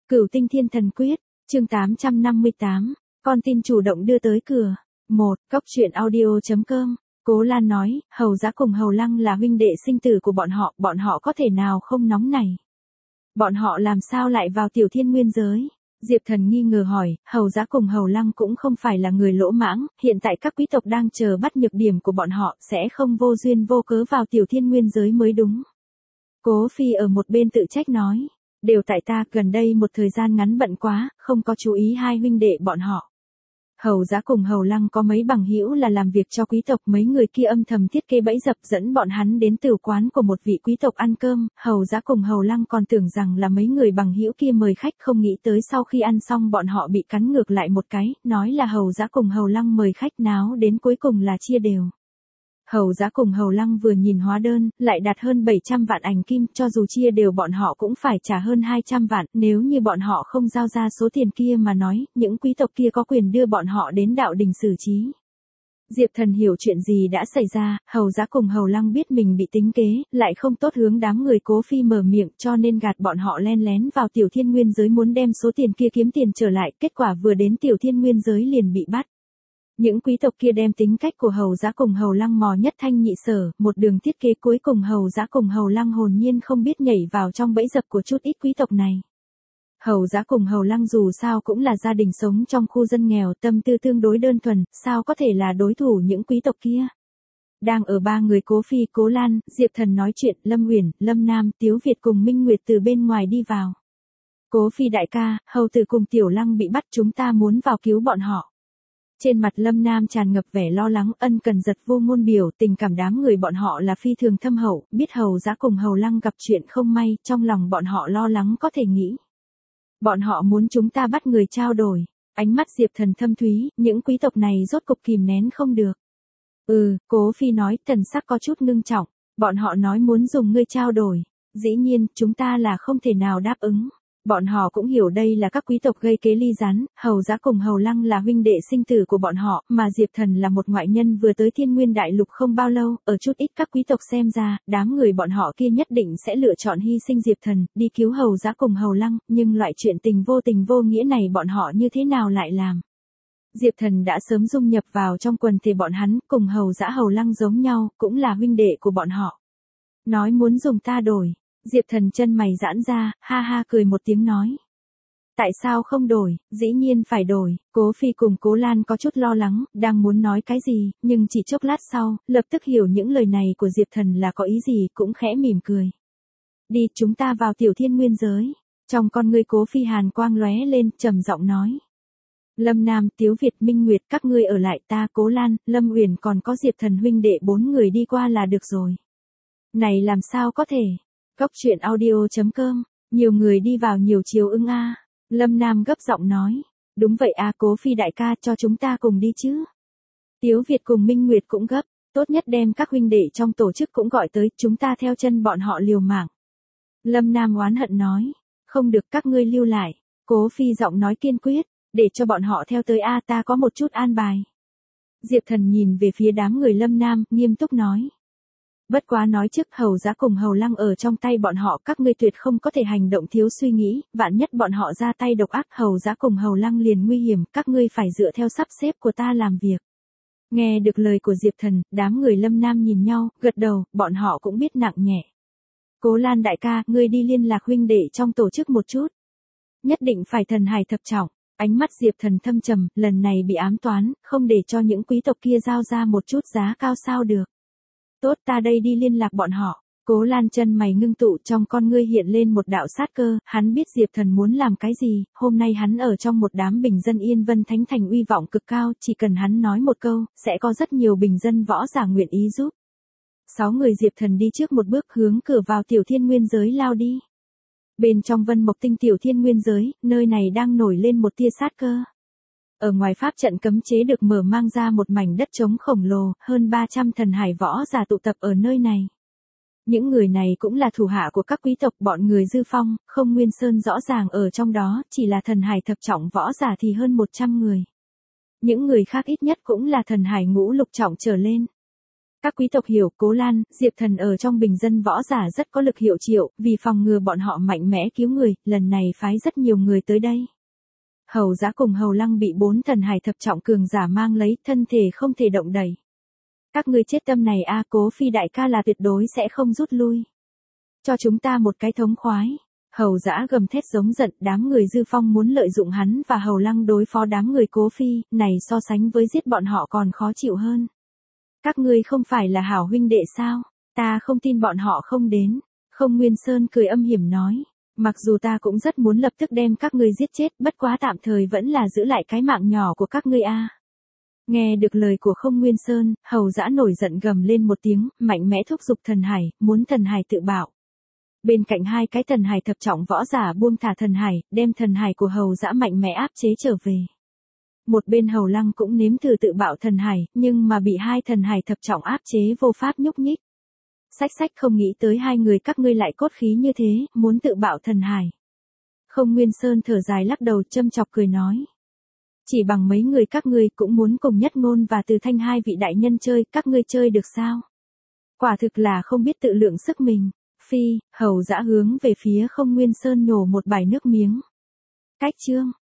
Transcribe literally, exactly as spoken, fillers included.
Cửu Tinh Thiên Thần Quyết, chương tám trăm năm mươi tám, con tin chủ động đưa tới cửa. một. Cốc truyện audio.com. Cố Lan nói, Hầu Giá cùng Hầu Lăng là huynh đệ sinh tử của bọn họ, bọn họ có thể nào không nóng này. Bọn họ làm sao lại vào Tiểu Thiên Nguyên giới? Diệp Thần nghi ngờ hỏi, Hầu Giá cùng Hầu Lăng cũng không phải là người lỗ mãng, hiện tại các quý tộc đang chờ bắt nhược điểm của bọn họ, sẽ không vô duyên vô cớ vào Tiểu Thiên Nguyên giới mới đúng. Cố Phi ở một bên tự trách nói, đều tại ta, gần đây một thời gian ngắn bận quá, không có chú ý hai huynh đệ bọn họ. Hầu Giá cùng Hầu Lăng có mấy bằng hữu là làm việc cho quý tộc, mấy người kia âm thầm thiết kế bẫy dập dẫn bọn hắn đến tử quán của một vị quý tộc ăn cơm, Hầu Giá cùng Hầu Lăng còn tưởng rằng là mấy người bằng hữu kia mời khách, không nghĩ tới sau khi ăn xong bọn họ bị cắn ngược lại một cái, nói là Hầu Giá cùng Hầu Lăng mời khách, náo đến cuối cùng là chia đều. Hầu Giá cùng Hầu Lăng vừa nhìn hóa đơn, lại đặt hơn bảy trăm vạn ảnh kim, cho dù chia đều bọn họ cũng phải trả hơn hai trăm vạn, nếu như bọn họ không giao ra số tiền kia mà nói, những quý tộc kia có quyền đưa bọn họ đến đạo đình xử trí. Diệp Thần hiểu chuyện gì đã xảy ra, Hầu Giá cùng Hầu Lăng biết mình bị tính kế, lại không tốt hướng đám người Cố Phi mở miệng, cho nên gạt bọn họ len lén vào Tiểu Thiên Nguyên giới muốn đem số tiền kia kiếm tiền trở lại, kết quả vừa đến Tiểu Thiên Nguyên giới liền bị bắt. Những quý tộc kia đem tính cách của Hầu Giá cùng Hầu Lăng mò nhất thanh nhị sở, một đường thiết kế cuối cùng Hầu Giá cùng Hầu Lăng hồn nhiên không biết nhảy vào trong bẫy dập của chút ít quý tộc này. Hầu Giá cùng Hầu Lăng dù sao cũng là gia đình sống trong khu dân nghèo, tâm tư tương đối đơn thuần, sao có thể là đối thủ những quý tộc kia. Đang ở ba người Cố Phi, Cố Lan, Diệp Thần nói chuyện, Lâm Uyển, Lâm Nam, Tiếu Việt cùng Minh Nguyệt từ bên ngoài đi vào. Cố Phi đại ca, Hầu tử cùng Tiểu Lăng bị bắt, chúng ta muốn vào cứu bọn họ. Trên mặt Lâm Nam tràn ngập vẻ lo lắng, ân cần giật vô ngôn biểu, tình cảm đám người bọn họ là phi thường thâm hậu, biết Hầu Giá cùng Hầu Lăng gặp chuyện không may, trong lòng bọn họ lo lắng có thể nghĩ. Bọn họ muốn chúng ta bắt người trao đổi. Ánh mắt Diệp Thần thâm thúy, những quý tộc này rốt cục kìm nén không được. Ừ, Cố Phi nói, thần sắc có chút ngưng trọng, bọn họ nói muốn dùng ngươi trao đổi. Dĩ nhiên, chúng ta là không thể nào đáp ứng. Bọn họ cũng hiểu đây là các quý tộc gây kế ly gián, Hầu Giá cùng Hầu Lăng là huynh đệ sinh tử của bọn họ, mà Diệp Thần là một ngoại nhân vừa tới Thiên Nguyên Đại Lục không bao lâu, ở chút ít các quý tộc xem ra, đám người bọn họ kia nhất định sẽ lựa chọn hy sinh Diệp Thần, đi cứu Hầu Giá cùng Hầu Lăng, nhưng loại chuyện tình vô tình vô nghĩa này bọn họ như thế nào lại làm. Diệp Thần đã sớm dung nhập vào trong quần thể bọn hắn, cùng Hầu Giá Hầu Lăng giống nhau, cũng là huynh đệ của bọn họ. Nói muốn dùng ta đổi. Diệp Thần chân mày giãn ra, ha ha cười một tiếng nói. Tại sao không đổi, dĩ nhiên phải đổi. Cố Phi cùng Cố Lan có chút lo lắng, đang muốn nói cái gì, nhưng chỉ chốc lát sau, lập tức hiểu những lời này của Diệp Thần là có ý gì, cũng khẽ mỉm cười. Đi, chúng ta vào Tiểu Thiên Nguyên giới. Trong con ngươi Cố Phi hàn quang lóe lên, trầm giọng nói. Lâm Nam, Tiếu Việt, Minh Nguyệt, các ngươi ở lại, ta, Cố Lan, Lâm Uyển còn có Diệp Thần huynh đệ bốn người đi qua là được rồi. Này làm sao có thể? Cốc truyện audio.com, nhiều người đi vào nhiều chiều ưng a. À. Lâm Nam gấp giọng nói, đúng vậy a à, Cố Phi đại ca cho chúng ta cùng đi chứ. Tiếu Việt cùng Minh Nguyệt cũng gấp, tốt nhất đem các huynh đệ trong tổ chức cũng gọi tới, chúng ta theo chân bọn họ liều mạng. Lâm Nam oán hận nói, không được các ngươi lưu lại. Cố Phi giọng nói kiên quyết, để cho bọn họ theo tới a à, ta có một chút an bài. Diệp Thần nhìn về phía đám người Lâm Nam, nghiêm túc nói. Bất quá nói trước Hầu Giá cùng Hầu Lăng ở trong tay bọn họ, các ngươi tuyệt không có thể hành động thiếu suy nghĩ, vạn nhất bọn họ ra tay độc ác, Hầu Giá cùng Hầu Lăng liền nguy hiểm, các ngươi phải dựa theo sắp xếp của ta làm việc. Nghe được lời của Diệp Thần, đám người Lâm Nam nhìn nhau, gật đầu, bọn họ cũng biết nặng nhẹ. Cố Lan đại ca, ngươi đi liên lạc huynh đệ trong tổ chức một chút. Nhất định phải thần hài thập trọng. Ánh mắt Diệp Thần thâm trầm, lần này bị ám toán, không để cho những quý tộc kia giao ra một chút giá cao sao được. Tốt, ta đây đi liên lạc bọn họ. Cố Lan chân mày ngưng tụ, trong con ngươi hiện lên một đạo sát cơ, hắn biết Diệp Thần muốn làm cái gì, hôm nay hắn ở trong một đám bình dân Yên Vân Thánh Thành uy vọng cực cao, chỉ cần hắn nói một câu, sẽ có rất nhiều bình dân võ giả nguyện ý giúp. Sáu người Diệp Thần đi trước một bước hướng cửa vào Tiểu Thiên Nguyên giới lao đi. Bên trong Vân Mộc Tinh Tiểu Thiên Nguyên giới, nơi này đang nổi lên một tia sát cơ. Ở ngoài pháp trận cấm chế được mở mang ra một mảnh đất trống khổng lồ, hơn ba trăm thần hải võ giả tụ tập ở nơi này. Những người này cũng là thủ hạ của các quý tộc, bọn người Dư Phong, Không Nguyên Sơn rõ ràng ở trong đó, chỉ là thần hải thập trọng võ giả thì hơn một trăm người. Những người khác ít nhất cũng là thần hải ngũ lục trọng trở lên. Các quý tộc hiểu, Cố Lan, Diệp Thần ở trong bình dân võ giả rất có lực hiệu triệu, vì phòng ngừa bọn họ mạnh mẽ cứu người, lần này phái rất nhiều người tới đây. Hầu Dã cùng Hầu Lăng bị bốn thần hải thập trọng cường giả mang lấy, thân thể không thể động đậy. Các ngươi chết tâm này a, Cố Phi đại ca là tuyệt đối sẽ không rút lui. Cho chúng ta một cái thống khoái. Hầu Dã gầm thét giống giận, đám người Dư Phong muốn lợi dụng hắn và Hầu Lăng đối phó đám người Cố Phi, này so sánh với giết bọn họ còn khó chịu hơn. Các ngươi không phải là hảo huynh đệ sao? Ta không tin bọn họ không đến. Không Nguyên Sơn cười âm hiểm nói. Mặc dù ta cũng rất muốn lập tức đem các ngươi giết chết, bất quá tạm thời vẫn là giữ lại cái mạng nhỏ của các ngươi a. Nghe được lời của Không Nguyên Sơn, Hầu Dã nổi giận gầm lên một tiếng, mạnh mẽ thúc giục thần hải, muốn thần hải tự bạo. Bên cạnh hai cái thần hải thập trọng võ giả buông thả thần hải, đem thần hải của Hầu Dã mạnh mẽ áp chế trở về. Một bên Hầu Lăng cũng nếm thử tự bạo thần hải, nhưng mà bị hai thần hải thập trọng áp chế vô pháp nhúc nhích. Sách sách không nghĩ tới hai người các ngươi lại cốt khí như thế, muốn tự bạo thần hải. Không Nguyên Sơn thở dài lắc đầu châm chọc cười nói. Chỉ bằng mấy người các ngươi cũng muốn cùng Nhất Ngôn và Từ Thanh hai vị đại nhân chơi, các ngươi chơi được sao? Quả thực là không biết tự lượng sức mình. Phi, Hầu Dã hướng về phía Không Nguyên Sơn nhổ một bài nước miếng. Cách chương.